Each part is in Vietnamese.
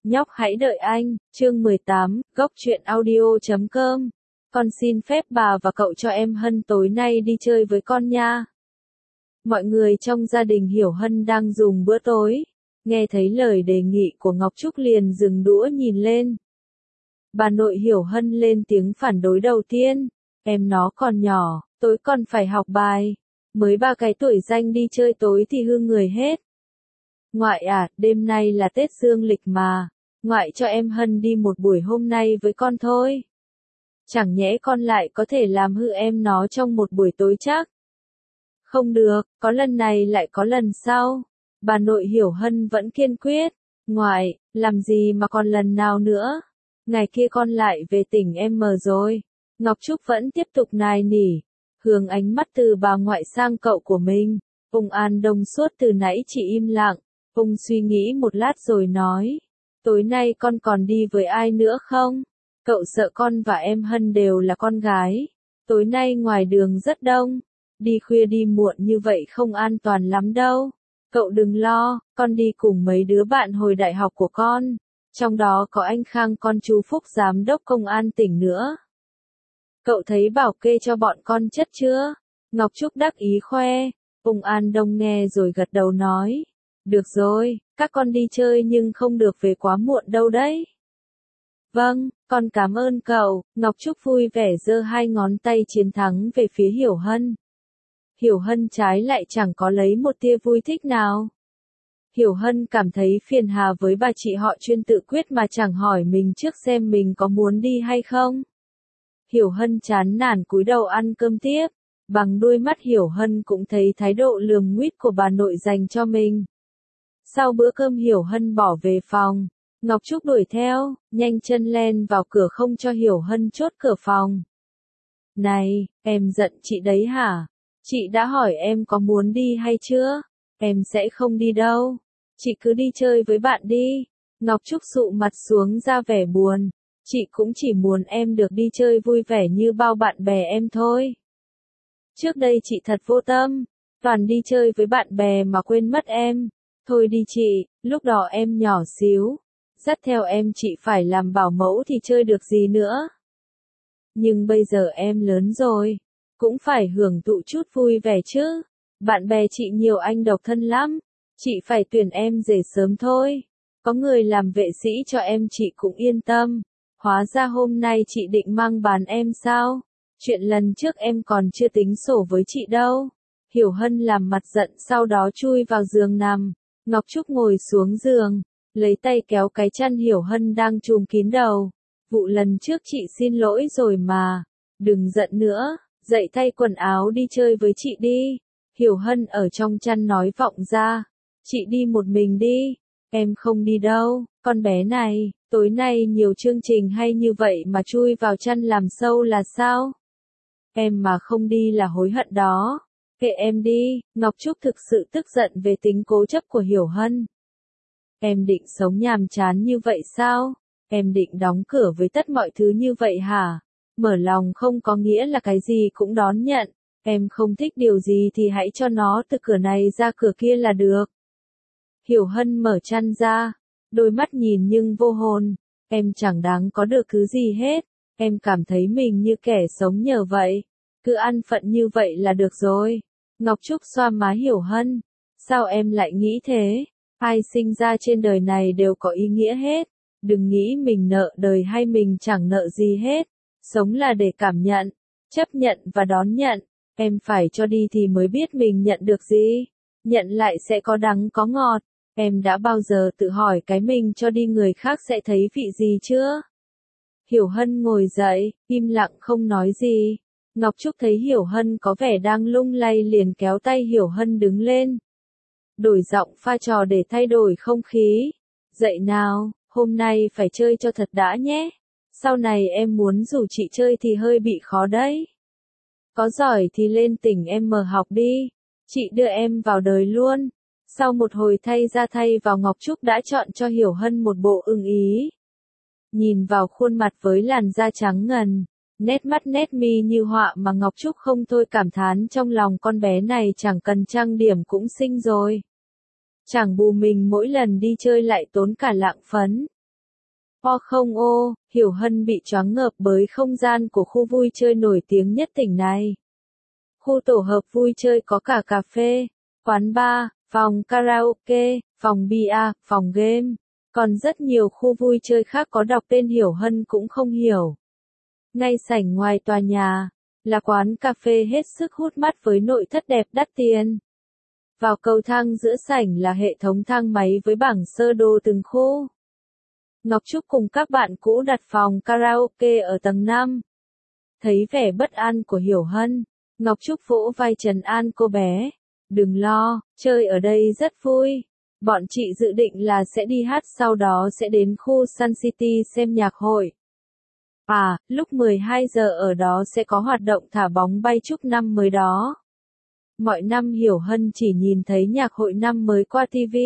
Nhóc hãy đợi anh, chương 18, góc truyện audio.com. Con xin phép bà và cậu cho em Hân tối nay đi chơi với con nha. Mọi người trong gia đình hiểu Hân đang dùng bữa tối. Nghe thấy lời đề nghị của Ngọc Trúc liền dừng đũa nhìn lên. Bà nội hiểu Hân lên tiếng phản đối đầu tiên. Em nó còn nhỏ, tối còn phải học bài. Mới 3 cái tuổi danh đi chơi tối thì hư người hết. Ngoại à, đêm nay là Tết dương lịch mà. Ngoại cho em Hân đi một buổi hôm nay với con thôi. Chẳng nhẽ con lại có thể làm hư em nó trong một buổi tối chắc. Không được, có lần này lại có lần sau. Bà nội hiểu Hân vẫn kiên quyết. Ngoại, làm gì mà còn lần nào nữa. Ngày kia con lại về tỉnh em mờ rồi. Ngọc Trúc vẫn tiếp tục nài nỉ. Hướng ánh mắt từ bà ngoại sang cậu của mình. Ông An Đông suốt từ nãy chỉ im lặng. Ông suy nghĩ một lát rồi nói. Tối nay con còn đi với ai nữa không? Cậu sợ con và em Hân đều là con gái. Tối nay ngoài đường rất đông. Đi khuya đi muộn như vậy không an toàn lắm đâu. Cậu đừng lo, con đi cùng mấy đứa bạn hồi đại học của con. Trong đó có anh Khang con chú Phúc giám đốc công an tỉnh nữa. Cậu thấy bảo kê cho bọn con chất chưa? Ngọc Trúc đắc ý khoe. Ông An Đông nghe rồi gật đầu nói. Được rồi, các con đi chơi nhưng không được về quá muộn đâu đấy. Vâng, con cảm ơn cậu. Ngọc Trúc vui vẻ giơ 2 ngón tay chiến thắng về phía Hiểu Hân. Hiểu Hân trái lại chẳng có lấy một tia vui thích nào. Hiểu Hân cảm thấy phiền hà với bà chị họ chuyên tự quyết mà chẳng hỏi mình trước xem mình có muốn đi hay không. Hiểu Hân chán nản cúi đầu ăn cơm tiếp. Bằng đuôi mắt Hiểu Hân cũng thấy thái độ lườm nguýt của bà nội dành cho mình. Sau bữa cơm Hiểu Hân bỏ về phòng. Ngọc Trúc đuổi theo, nhanh chân len vào cửa không cho Hiểu Hân chốt cửa phòng. Này, em giận chị đấy hả? Chị đã hỏi em có muốn đi hay chưa? Em sẽ không đi đâu. Chị cứ đi chơi với bạn đi. Ngọc Trúc sụ mặt xuống ra vẻ buồn. Chị cũng chỉ muốn em được đi chơi vui vẻ như bao bạn bè em thôi. Trước đây chị thật vô tâm, toàn đi chơi với bạn bè mà quên mất em. Thôi đi chị, lúc đó em nhỏ xíu. Dắt theo em chị phải làm bảo mẫu thì chơi được gì nữa. Nhưng bây giờ em lớn rồi, cũng phải hưởng thụ chút vui vẻ chứ. Bạn bè chị nhiều anh độc thân lắm, chị phải tuyển em rể sớm thôi. Có người làm vệ sĩ cho em chị cũng yên tâm. Hóa ra hôm nay chị định mang bán em sao? Chuyện lần trước em còn chưa tính sổ với chị đâu. Hiểu Hân làm mặt giận sau đó chui vào giường nằm. Ngọc Trúc ngồi xuống giường, lấy tay kéo cái chăn Hiểu Hân đang trùm kín đầu. Vụ lần trước chị xin lỗi rồi mà. Đừng giận nữa, dậy thay quần áo đi chơi với chị đi. Hiểu Hân ở trong chăn nói vọng ra. Chị đi một mình đi. Em không đi đâu, con bé này, tối nay nhiều chương trình hay như vậy mà chui vào chăn làm sâu là sao? Em mà không đi là hối hận đó. Kệ em đi, Ngọc Trúc thực sự tức giận về tính cố chấp của Hiểu Hân. Em định sống nhàm chán như vậy sao? Em định đóng cửa với tất mọi thứ như vậy hả? Mở lòng không có nghĩa là cái gì cũng đón nhận. Em không thích điều gì thì hãy cho nó từ cửa này ra cửa kia là được. Hiểu Hân mở chăn ra, đôi mắt nhìn nhưng vô hồn. Em chẳng đáng có được thứ gì hết. Em cảm thấy mình như kẻ sống nhờ vậy. Cứ ăn phận như vậy là được rồi. Ngọc Trúc xoa má Hiểu Hân. Sao em lại nghĩ thế? Ai sinh ra trên đời này đều có ý nghĩa hết. Đừng nghĩ mình nợ đời hay mình chẳng nợ gì hết. Sống là để cảm nhận, chấp nhận và đón nhận. Em phải cho đi thì mới biết mình nhận được gì. Nhận lại sẽ có đắng có ngọt. Em đã bao giờ tự hỏi cái mình cho đi người khác sẽ thấy vị gì chưa? Hiểu Hân ngồi dậy, im lặng không nói gì. Ngọc Trúc thấy Hiểu Hân có vẻ đang lung lay liền kéo tay Hiểu Hân đứng lên. Đổi giọng pha trò để thay đổi không khí. Dậy nào, hôm nay phải chơi cho thật đã nhé. Sau này em muốn rủ chị chơi thì hơi bị khó đấy. Có giỏi thì lên tỉnh em mở học đi. Chị đưa em vào đời luôn. Sau một hồi thay ra thay vào Ngọc Trúc đã chọn cho Hiểu Hân một bộ ưng ý. Nhìn vào khuôn mặt với làn da trắng ngần, nét mắt nét mi như họa mà Ngọc Trúc không thôi cảm thán trong lòng con bé này chẳng cần trang điểm cũng xinh rồi. Chẳng bù mình mỗi lần đi chơi lại tốn cả lạng phấn. không ô, Hiểu Hân bị choáng ngợp bởi không gian của khu vui chơi nổi tiếng nhất tỉnh này. Khu tổ hợp vui chơi có cả cà phê, quán bar, phòng karaoke, phòng bia, phòng game. Còn rất nhiều khu vui chơi khác có đọc tên Hiểu Hân cũng không hiểu. Ngay sảnh ngoài tòa nhà, là quán cà phê hết sức hút mắt với nội thất đẹp đắt tiền. Vào cầu thang giữa sảnh là hệ thống thang máy với bảng sơ đồ từng khu. Ngọc Trúc cùng các bạn cũ đặt phòng karaoke ở tầng 5. Thấy vẻ bất an của Hiểu Hân, Ngọc Trúc vỗ vai trấn an cô bé. Đừng lo, chơi ở đây rất vui. Bọn chị dự định là sẽ đi hát sau đó sẽ đến khu Sun City xem nhạc hội. À, lúc 12 giờ ở đó sẽ có hoạt động thả bóng bay chúc năm mới đó. Mọi năm Hiểu Hân chỉ nhìn thấy nhạc hội năm mới qua TV.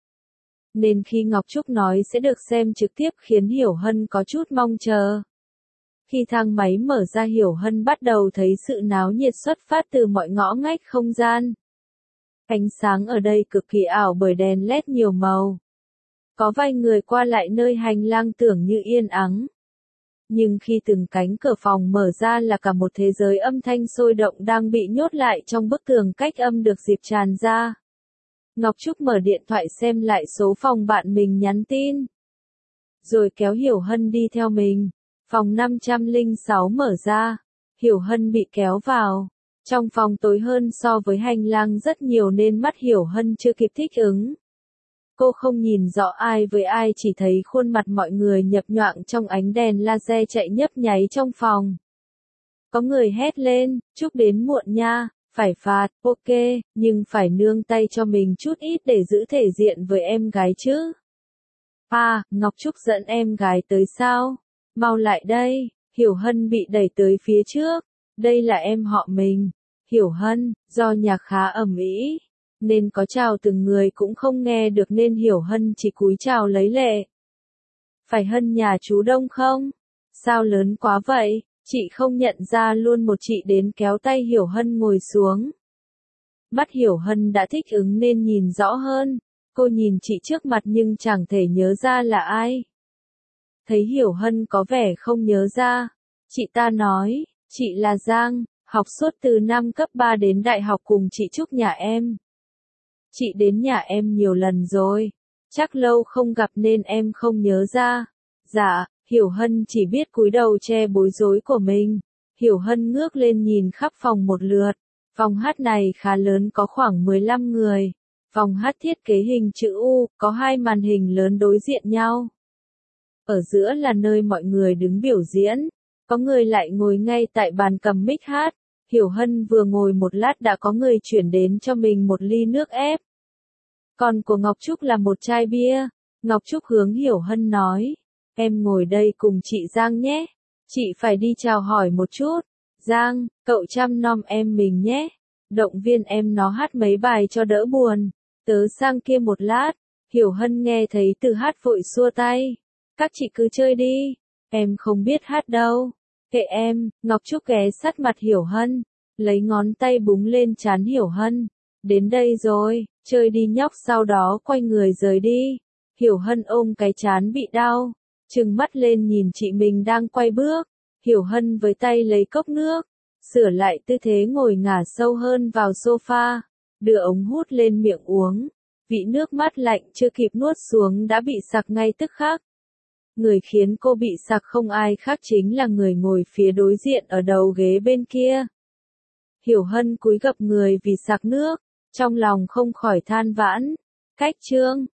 Nên khi Ngọc Trúc nói sẽ được xem trực tiếp khiến Hiểu Hân có chút mong chờ. Khi thang máy mở ra Hiểu Hân bắt đầu thấy sự náo nhiệt xuất phát từ mọi ngõ ngách không gian. Ánh sáng ở đây cực kỳ ảo bởi đèn LED nhiều màu. Có vài người qua lại nơi hành lang tưởng như yên ắng. Nhưng khi từng cánh cửa phòng mở ra là cả một thế giới âm thanh sôi động đang bị nhốt lại trong bức tường cách âm được dịp tràn ra. Ngọc Trúc mở điện thoại xem lại số phòng bạn mình nhắn tin. Rồi kéo Hiểu Hân đi theo mình. Phòng 506 mở ra. Hiểu Hân bị kéo vào. Trong phòng tối hơn so với hành lang rất nhiều nên mắt Hiểu Hân chưa kịp thích ứng. Cô không nhìn rõ ai với ai chỉ thấy khuôn mặt mọi người nhập nhoạng trong ánh đèn laser chạy nhấp nháy trong phòng. Có người hét lên, Trúc đến muộn nha, phải phạt, ok, nhưng phải nương tay cho mình chút ít để giữ thể diện với em gái chứ. À, Ngọc Trúc dẫn em gái tới sao? Mau lại đây, Hiểu Hân bị đẩy tới phía trước. Đây là em họ mình. Hiểu Hân, do nhạc khá ầm ĩ, nên có chào từng người cũng không nghe được nên Hiểu Hân chỉ cúi chào lấy lệ. Phải Hân nhà chú Đông không? Sao lớn quá vậy? Chị không nhận ra luôn một chị đến kéo tay Hiểu Hân ngồi xuống. Mắt Hiểu Hân đã thích ứng nên nhìn rõ hơn. Cô nhìn chị trước mặt nhưng chẳng thể nhớ ra là ai. Thấy Hiểu Hân có vẻ không nhớ ra. Chị ta nói, chị là Giang, học suốt từ năm cấp 3 đến đại học cùng chị Trúc nhà em. Chị đến nhà em nhiều lần rồi. Chắc lâu không gặp nên em không nhớ ra. Dạ, Hiểu Hân chỉ biết cúi đầu che bối rối của mình. Hiểu Hân ngước lên nhìn khắp phòng một lượt. Phòng hát này khá lớn có khoảng 15 người. Phòng hát thiết kế hình chữ U, có hai màn hình lớn đối diện nhau. Ở giữa là nơi mọi người đứng biểu diễn. Có người lại ngồi ngay tại bàn cầm mic hát. Hiểu Hân vừa ngồi một lát đã có người chuyển đến cho mình một ly nước ép. Còn của Ngọc Trúc là một chai bia. Ngọc Trúc hướng Hiểu Hân nói. Em ngồi đây cùng chị Giang nhé. Chị phải đi chào hỏi một chút. Giang, cậu chăm nom em mình nhé. Động viên em nó hát mấy bài cho đỡ buồn. Tớ sang kia một lát. Hiểu Hân nghe thấy từ hát vội xua tay. Các chị cứ chơi đi. Em không biết hát đâu. Kệ em, Ngọc Trúc ghé sát mặt Hiểu Hân. Lấy ngón tay búng lên trán Hiểu Hân. Đến đây rồi, chơi đi nhóc, sau đó quay người rời đi. Hiểu Hân ôm cái trán bị đau. Trừng mắt lên nhìn chị mình đang quay bước. Hiểu Hân với tay lấy cốc nước. Sửa lại tư thế ngồi ngả sâu hơn vào sofa. Đưa ống hút lên miệng uống. Vị nước mát lạnh chưa kịp nuốt xuống đã bị sặc ngay tức khắc. Người khiến cô bị sặc không ai khác chính là người ngồi phía đối diện ở đầu ghế bên kia. Hiểu Hân cúi gập người vì sặc nước. Trong lòng không khỏi than vãn. Cách chương